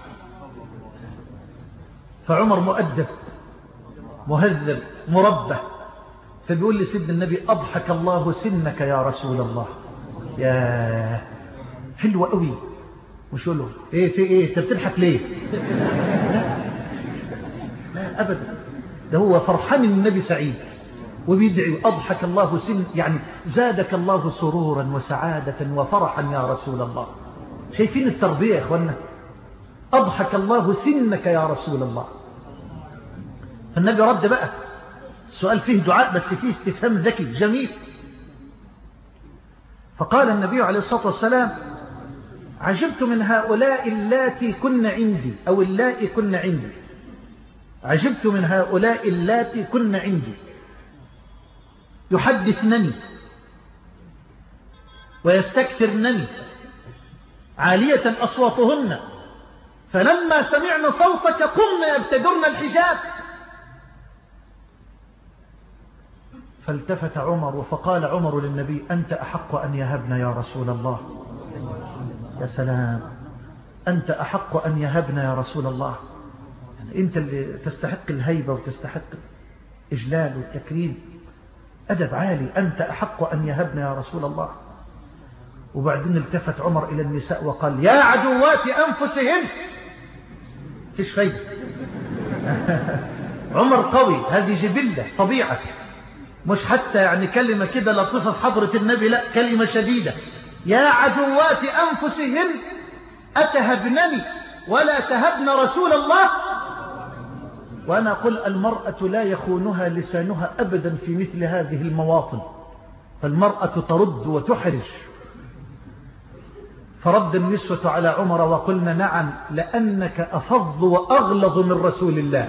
فعمر مؤدب مهذب مربى، فبيقول لي سيدنا النبي: أضحك الله سنك يا رسول الله. يا حلوة قوي. مش يقول له ايه في ايه انت بتضحك ليه؟ لا لا ابدا، ده هو فرحان ان النبي سعيد وبيدعي أضحك الله سن، يعني زادك الله سرورا وسعادة وفرحا يا رسول الله. شايفين التربية يا اخوانا؟ أضحك الله سنك يا رسول الله. فالنبي رد بقى، السؤال فيه دعاء بس فيه استفهام ذكي جميل. فقال النبي عليه الصلاة والسلام: عجبت من هؤلاء اللاتي كن عندي، أو اللائي كن عندي. عجبت من هؤلاء اللاتي كن عندي يحدثنني ويستكثرنني عالية أصواتهن، فلما سمعنا صوتك قمنا يبتدرن الحجاب. فالتفت عمر فقال عمر للنبي: أنت أحق أن يهبنا يا رسول الله. يا سلام، أنت أحق أن يهبنا يا رسول الله. يعني أنت اللي تستحق الهيبة وتستحق الإجلال والتكريم، أدب عالي. أنت أحق أن يهبنا يا رسول الله. وبعدين التفت عمر إلى النساء وقال: يا عدوات أنفسهن. فيش فايدة. عمر قوي، هذه جبلة طبيعة، مش حتى يعني كلمة كده لطيفة في حضرة النبي، لا، كلمة شديدة. يا عدوات أنفسهن أتهبنني ولا تهبن رسول الله. وأنا أقول المرأة لا يخونها لسانها أبدا في مثل هذه المواطن، فالمرأة ترد وتحرج. فرد النسوة على عمر وقلنا: نعم، لأنك أفض وأغلظ من رسول الله.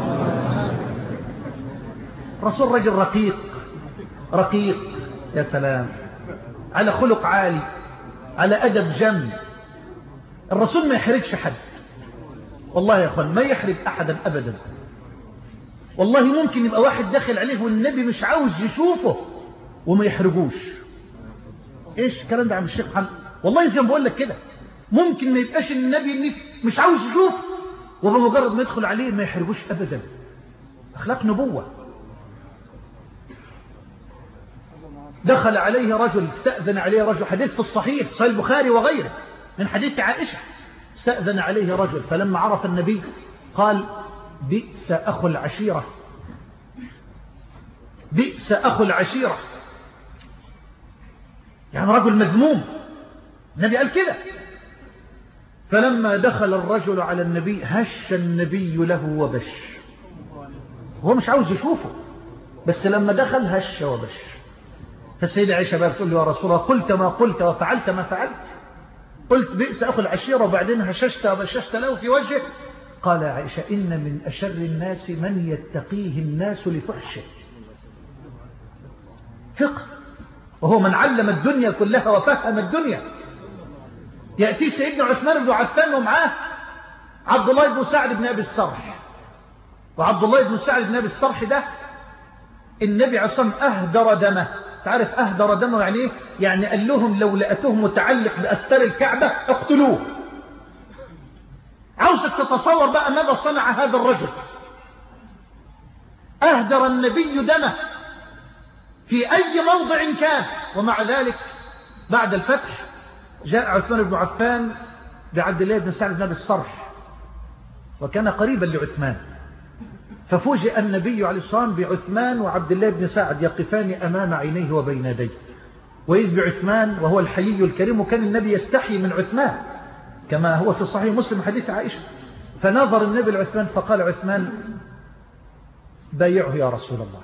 رسول رجل رقيق رقيق، يا سلام، على خلق عالي، على أدب جم. الرسول ما يحرجش حد، والله يا أخوان ما يحرج أحدا أبدا. والله ممكن يبقى واحد داخل عليه والنبي مش عاوز يشوفه وما يحرجوش. ايش الكلام ده عم الشيخ محمد؟ والله زي ما بقول لك كده، ممكن ما يبقاش النبي مش عاوز يشوف وبمجرد ما يدخل عليه ما يحرجوش أبدا. أخلاق نبوة. دخل عليه رجل، استأذن عليه رجل، حديث في الصحيح صحيح البخاري وغيره من حديث عائشة، استأذن عليه رجل فلما عرف النبي قال بئس أخو العشيرة، بئس أخو العشيرة، يعني رجل مذموم. النبي قال كده. فلما دخل الرجل على النبي هش النبي له وبش، هو مش عاوز يشوفه، بس لما دخل هش وبش. فالسيدة عائشة بقى بتقول له يا رسول الله قلت ما قلت وفعلت ما فعلت، قلت بئس أخو العشيرة وبعدين هششت وبششت له في وجهه. قال يا عائشة إن من أشر الناس من يتقيه الناس لفحشه. فقه، وهو من علم الدنيا كلها وفهم الدنيا. يأتي سيدنا عثمان بن عفان ومعاه عبد الله بن سعد بن أبي الصرح، وعبد الله بن سعد بن أبي الصرح ده النبي عليه الصلاة والسلام أهدر دمه. تعرف أهدر دمه يعني إيه؟ يعني قال لهم لو لقيتوه متعلق بأستار الكعبة اقتلوه. عاوزك تتصور بقى ماذا صنع هذا الرجل. أهدر النبي دمه في أي موضع كان، ومع ذلك بعد الفتح جاء عثمان بن عفان بعبد الله بن سعد بن أبي الصرح، وكان قريبا لعثمان، ففوجئ النبي عليه الصلاة والسلام بعثمان وعبد الله بن سعد يقفان أمام عينيه وبين يديه، وإذ بعثمان وهو الحيي الكريم، وكان النبي يستحي من عثمان كما هو في صحيح مسلم حديث عائشة. فنظر النبي لعثمان فقال عثمان بايعه يا رسول الله.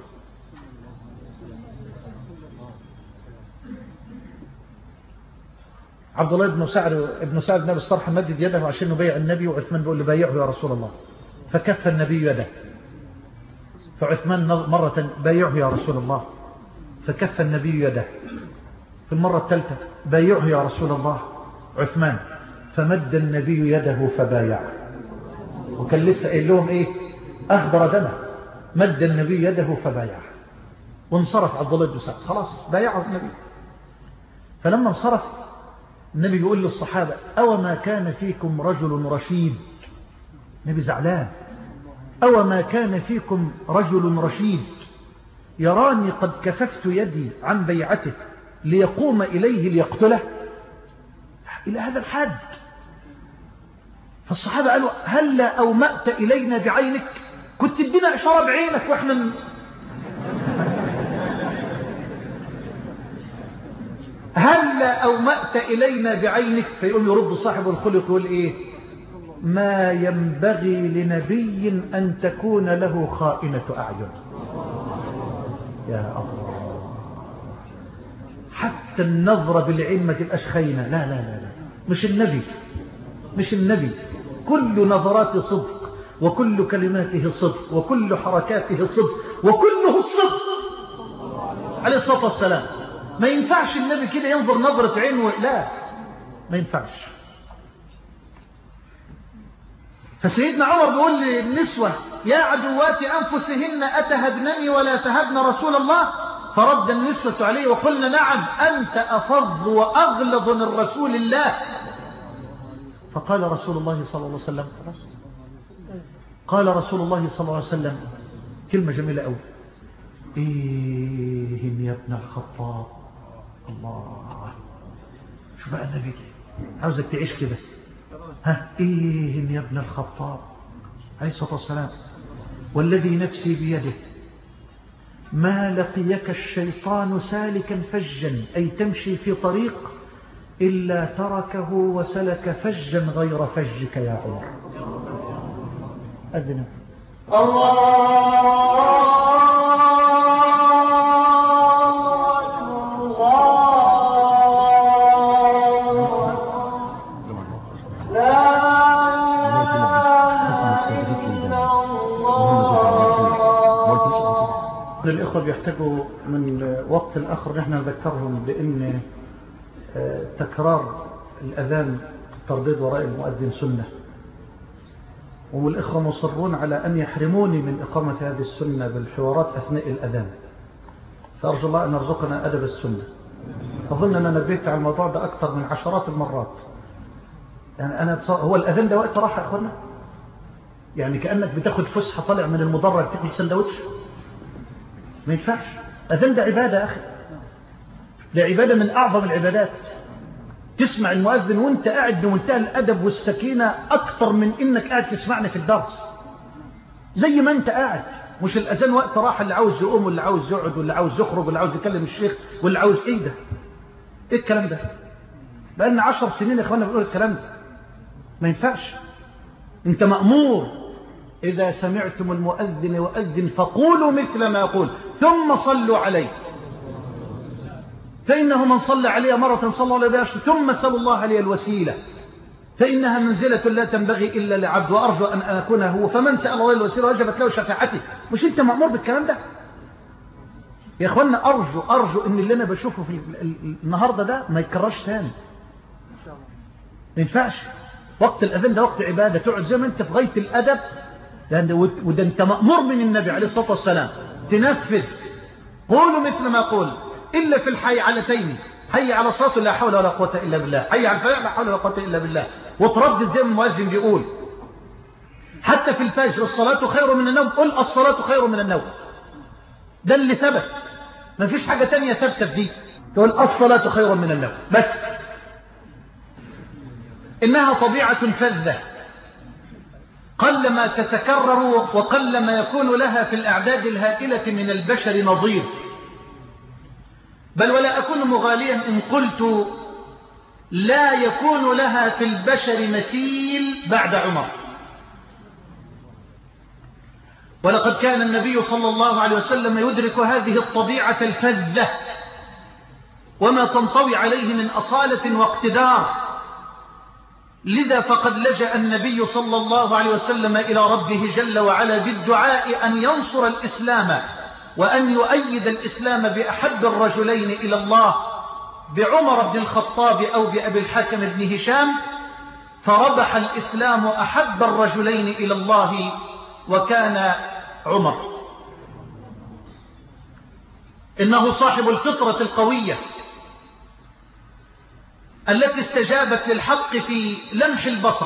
عبد الله بن سعد بن سعد بن أبي الصرح مدد يده عشان يبايع النبي، وعثمان بيقول له بايعه يا رسول الله، فكف النبي يده. فعثمان مرة بايعه يا رسول الله، فكف النبي يده. في المرة الثالثة بايعه يا رسول الله عثمان، فمد النبي يده فبايعه. وكان لسه قايل لهم ايه؟ أهدر دمه. مد النبي يده فبايعه، وانصرف عبد الله بن سعد، خلاص بايعه النبي. فلما انصرف النبي يقول للصحابة أو ما كان فيكم رجل رشيد. النبي زعلان، أو ما كان فيكم رجل رشيد يراني قد كففت يدي عن بيعته ليقوم إليه ليقتله، إلى هذا الحد. فالصحابة قالوا هلا أومأت إلينا بعينك، كنت تدينا إشارة بعينك وإحنا ن... هلا أومأت إلينا بعينك. فيقول يرد صاحب الخلق يقول إيه؟ ما ينبغي لنبي أن تكون له خائنة أعين. يا الله، حتى النظرة بالعين ما تبقاش خاينة. لا لا لا لا، مش النبي، مش النبي. كل نظرات صدق، وكل كلماته صدق، وكل حركاته صدق، وكله الصدق عليه الصلاة والسلام. ما ينفعش النبي كده ينظر نظرة عين و... لا، ما ينفعش. فسيدنا عمر بيقول للنسوة يا عدوات أنفسهن أتهبنني ولا تهبن رسول الله؟ فرد النسوة عليه وقلنا نعم أنت أفض وأغلظ من رسول الله. فقال رسول الله صلى الله عليه وسلم قال رسول الله صلى الله عليه وسلم كلمة جميلة أوي، إيه يا ابن الخطاب. الله، شو بقى النبي عاوزك تعيش كده. ها، إيه يا ابن الخطاب عليه الصلاة والسلام، والذي نفسي بيده ما لقيك الشيطان سالكا فجا، أي تمشي في طريق، إلا تركه وسلك فجا غير فجك يا عمر. أذن الله. الإخوة بيحتاجوا من وقت الآخر نحن نذكرهم بأن تكرار الأذان الترديد وراء المؤذن سنة، والإخوة مصرون على أن يحرموني من إقامة هذه السنة بالحوارات أثناء الأذان. فأرجو الله أن يرزقنا أدب السنة. أظن أن أنا نبهت على الموضوع ده أكثر من عشرات المرات. يعني أنا هو الأذان ده وقت راحة يا أخوانا؟ يعني كأنك بتاخد فسحة طالع من المدرج تاكل سندوتش؟ ما ينفعش. أذان ده عبادة يا أخي، ده عبادة من أعظم العبادات. تسمع المؤذن وانت قاعد بمنتهى الأدب والسكينة أكتر من إنك قاعد تسمعني في الدرس، زي ما انت قاعد. مش الأذان وقت راحة، اللي عاوز يقوم واللي عاوز يقعد واللي عاوز يخرج واللي عاوز يكلم الشيخ واللي عاوز ايه ده؟ ايه الكلام ده؟ بقالنا عشر سنين يا اخوانا بنقول الكلام ده. ما ينفعش. انت مأمور إذا سمعتم المؤذن يؤذن فقولوا مثل ما يقول ثم صلوا عليه، فإنه من صلى عليه مرة صلى الله عليه وسلم ثم سأل الله عليه الوسيلة، فإنها منزلة لا تنبغي إلا لعبد، وأرجو أن أكون هو، فمن سأل الله الوسيلة وجبت له شفاعتي. مش أنت مأمور بالكلام ده يا أخوانا؟ أرجو أرجو أن اللي أنا بشوفه في النهاردة ده ما يتكررش تاني. ما ينفعش. وقت الأذان ده وقت عبادة، تقعد زي ما أنت في غاية الأدب، وده أنت مأمور من النبي عليه الصلاة والسلام تنفذ. قولوا مثل ما قول إلا في الحي علتين، حي على الصلاة لا حول ولا قوة إلا بالله، حي على الفلاح لا حول ولا قوة إلا بالله، وتردد زي ما المؤذن بيقول. حتى في الفجر الصلاة خير من النوم، قل الصلاة خير من النوم. ده اللي ثبت، ما فيش حاجة تانية ثبتت دي، تقول الصلاة خير من النوم بس. إنها طبيعة فذة قلما تتكرر وقلما يكون لها في الأعداد الهائلة من البشر نظير. بل ولا أكون مغاليا إن قلت لا يكون لها في البشر مثيل بعد عمر. ولقد كان النبي صلى الله عليه وسلم يدرك هذه الطبيعة الفذة وما تنطوي عليه من أصالة واقتدار. لذا فقد لجأ النبي صلى الله عليه وسلم إلى ربه جل وعلا بالدعاء أن ينصر الإسلام وأن يؤيد الإسلام بأحب الرجلين إلى الله، بعمر بن الخطاب أو بأبي الحكم بن هشام، فربح الإسلام أحب الرجلين إلى الله وكان عمر. إنه صاحب الفطرة القوية التي استجابت للحق في لمح البصر،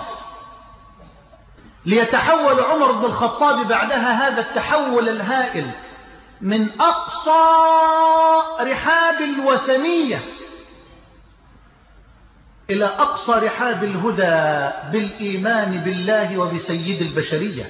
ليتحول عمر بن الخطاب بعدها هذا التحول الهائل من أقصى رحاب الوثنية إلى أقصى رحاب الهدى بالإيمان بالله وبسيد البشرية.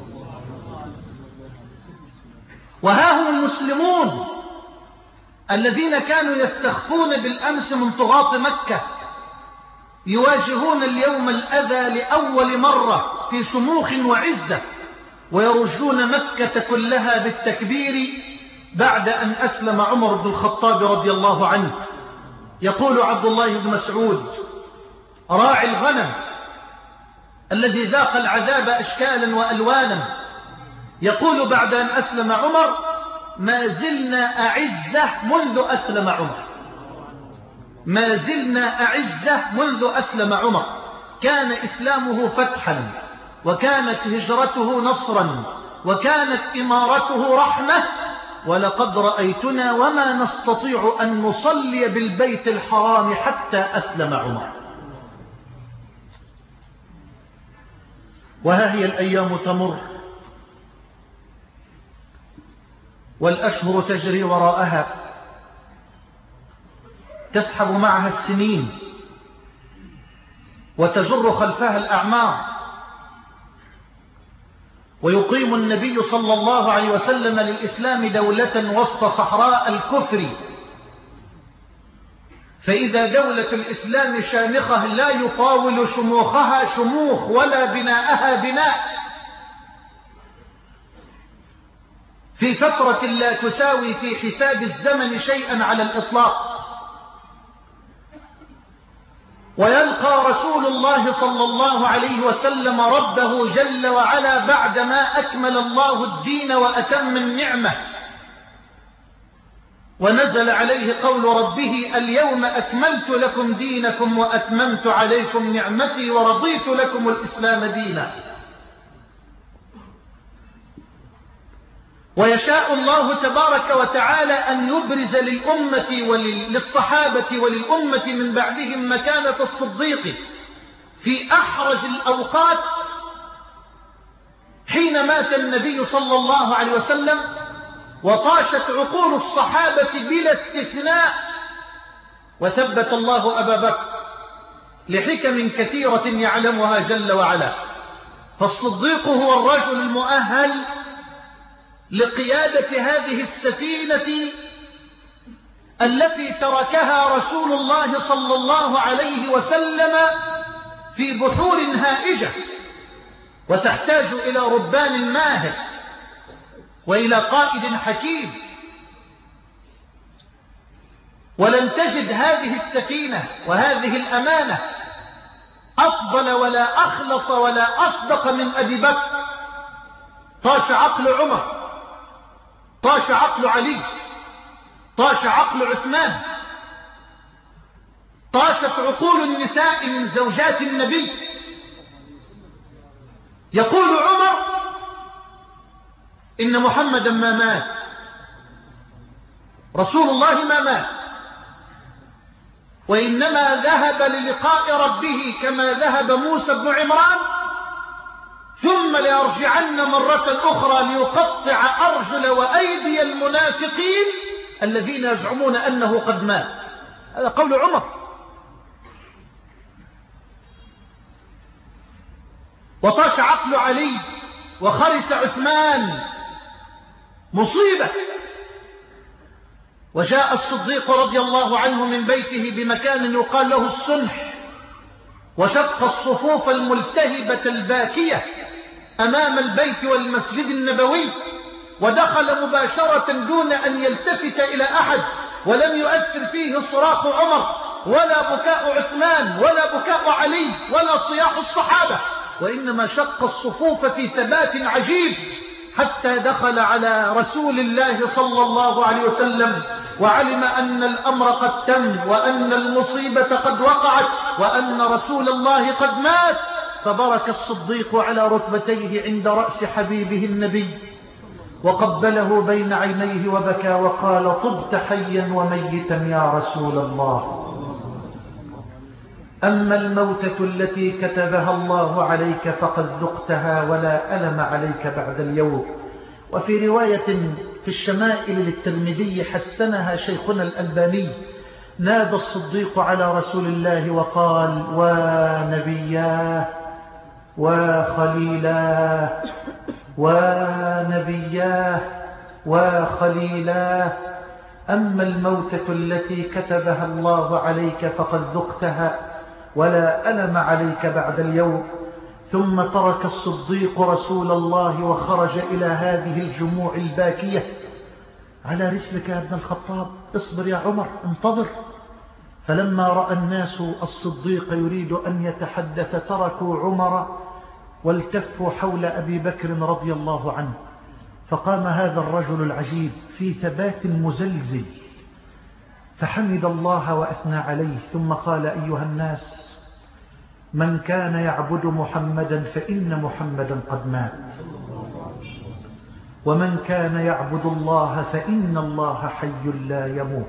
وها هم المسلمون الذين كانوا يستخفون بالأمس من طغاة مكة يواجهون اليوم الأذى لأول مرة في شموخ وعزة، ويرجون مكة كلها بالتكبير بعد أن أسلم عمر بن الخطاب رضي الله عنه. يقول عبد الله بن مسعود راعي الغنم الذي ذاق العذاب أشكالا وألوانا، يقول بعد أن أسلم عمر ما زلنا أعزة منذ أسلم عمر، ما زلنا أعزة منذ أسلم عمر. كان إسلامه فتحا، وكانت هجرته نصرا، وكانت إمارته رحمة، ولقد رأيتنا وما نستطيع أن نصلي بالبيت الحرام حتى أسلم عمر. وها هي الأيام تمر والأشهر تجري وراءها، تسحب معها السنين وتجر خلفها الأعمار، ويقيم النبي صلى الله عليه وسلم للإسلام دولة وسط صحراء الكفر. فإذا دولة الإسلام شامخة لا يطاول شموخها شموخ ولا بناءها بناء، في فترة لا تساوي في حساب الزمن شيئا على الإطلاق. ويلقى رسول الله صلى الله عليه وسلم ربه جل وعلا بعدما أكمل الله الدين وأتم النعمة، ونزل عليه قول ربه اليوم أكملت لكم دينكم وأتممت عليكم نعمتي ورضيت لكم الإسلام دينا. ويشاء الله تبارك وتعالى أن يبرز للأمة وللصحابة وللأمة من بعدهم مكانة الصديق في أحرج الأوقات، حين مات النبي صلى الله عليه وسلم وطاشت عقول الصحابة بلا استثناء وثبت الله أبا بكر لحكم كثيرة يعلمها جل وعلا. فالصديق هو الرجل المؤهل لقيادة هذه السفينة التي تركها رسول الله صلى الله عليه وسلم في بحور هائجة، وتحتاج إلى ربان ماهر وإلى قائد حكيم. ولن تجد هذه السفينة وهذه الأمانة أفضل ولا أخلص ولا أصدق من أبي بكر. طاش عقل عمر، طاش عقل علي، طاش عقل عثمان، طاشت عقول النساء من زوجات النبي. يقول عمر إن محمدا ما مات، رسول الله ما مات، وإنما ذهب للقاء ربه كما ذهب موسى بن عمران، ثم ليرجعن مرة أخرى ليقطع أرجل وأيدي المنافقين الذين يزعمون أنه قد مات. هذا قول عمر. وطاش عقل علي وخرس عثمان، مصيبة. وجاء الصديق رضي الله عنه من بيته بمكان يقال له السنح، وشق الصفوف الملتهبة الباكية أمام البيت والمسجد النبوي، ودخل مباشرة دون أن يلتفت إلى أحد، ولم يؤثر فيه صراخ عمر ولا بكاء عثمان ولا بكاء علي ولا صياح الصحابة، وإنما شق الصفوف في ثبات عجيب حتى دخل على رسول الله صلى الله عليه وسلم، وعلم أن الأمر قد تم، وأن المصيبة قد وقعت، وأن رسول الله قد مات. فبرك الصديق على ركبتيه عند رأس حبيبه النبي، وقبله بين عينيه وبكى وقال: طبت حيا وميتا يا رسول الله. أما الموتة التي كتبها الله عليك فقد ذقتها ولا ألم عليك بعد اليوم. وفي رواية في الشمائل للترمذي حسنها شيخنا الألباني: نادى الصديق على رسول الله وقال: ونبياه وخليلاه ونبياه وخليلاه، أما الموتة التي كتبها الله عليك فقد ذقتها ولا ألم عليك بعد اليوم. ثم ترك الصديق رسول الله وخرج إلى هذه الجموع الباكية. على رسلك يا ابن الخطاب، اصبر يا عمر، انتظر. فلما رأى الناس الصديق يريد أن يتحدث تركوا عمر والتفوا حول أبي بكر رضي الله عنه. فقام هذا الرجل العجيب في ثبات مزلزل فحمد الله وأثنى عليه، ثم قال: أيها الناس، من كان يعبد محمدا فإن محمدا قد مات، ومن كان يعبد الله فإن الله حي لا يموت.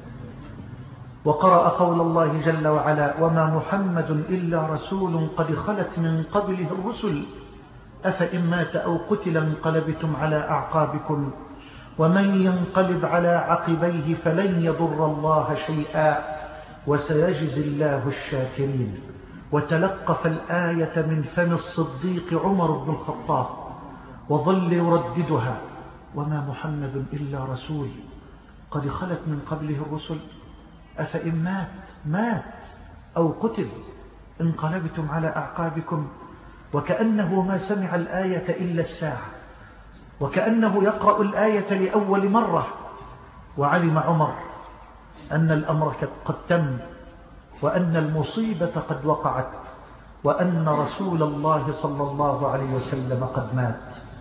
وقرأ قول الله جل وعلا: وما محمد إلا رسول قد خلت من قبله الرسل أفإن مات أو قتل انقلبتم على أعقابكم ومن ينقلب على عقبيه فلن يضر الله شيئا وسيجزي الله الشاكرين. وتلقف الآية من فم الصديق عمر بن الخطاب وظل يرددها: وما محمد إلا رسول قد خلت من قبله الرسل أفإن مات مات أو قتل انقلبتم على أعقابكم. وكأنه ما سمع الآية إلا الساعة، وكأنه يقرأ الآية لأول مرة. وعلم عمر أن الأمر قد تم، وأن المصيبة قد وقعت، وأن رسول الله صلى الله عليه وسلم قد مات.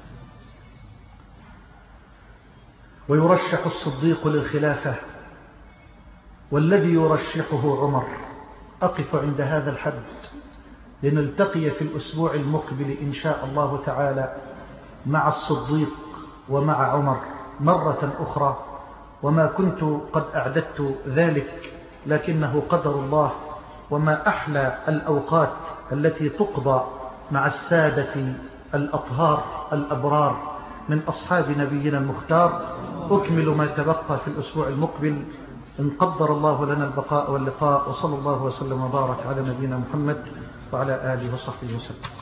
ويرشح الصديق للخلافة، والذي يرشحه عمر. أقف عند هذا الحد لنلتقي في الأسبوع المقبل إن شاء الله تعالى مع الصديق ومع عمر مرة أخرى، وما كنت قد أعددت ذلك، لكنه قدر الله. وما أحلى الأوقات التي تقضى مع السادة الأطهار الأبرار من أصحاب نبينا المختار. أكمل ما تبقى في الأسبوع المقبل. إن قدر الله لنا البقاء واللقاء. وصلى الله وسلم وبارك على نبينا محمد وعلى آله وصحبه وسلم.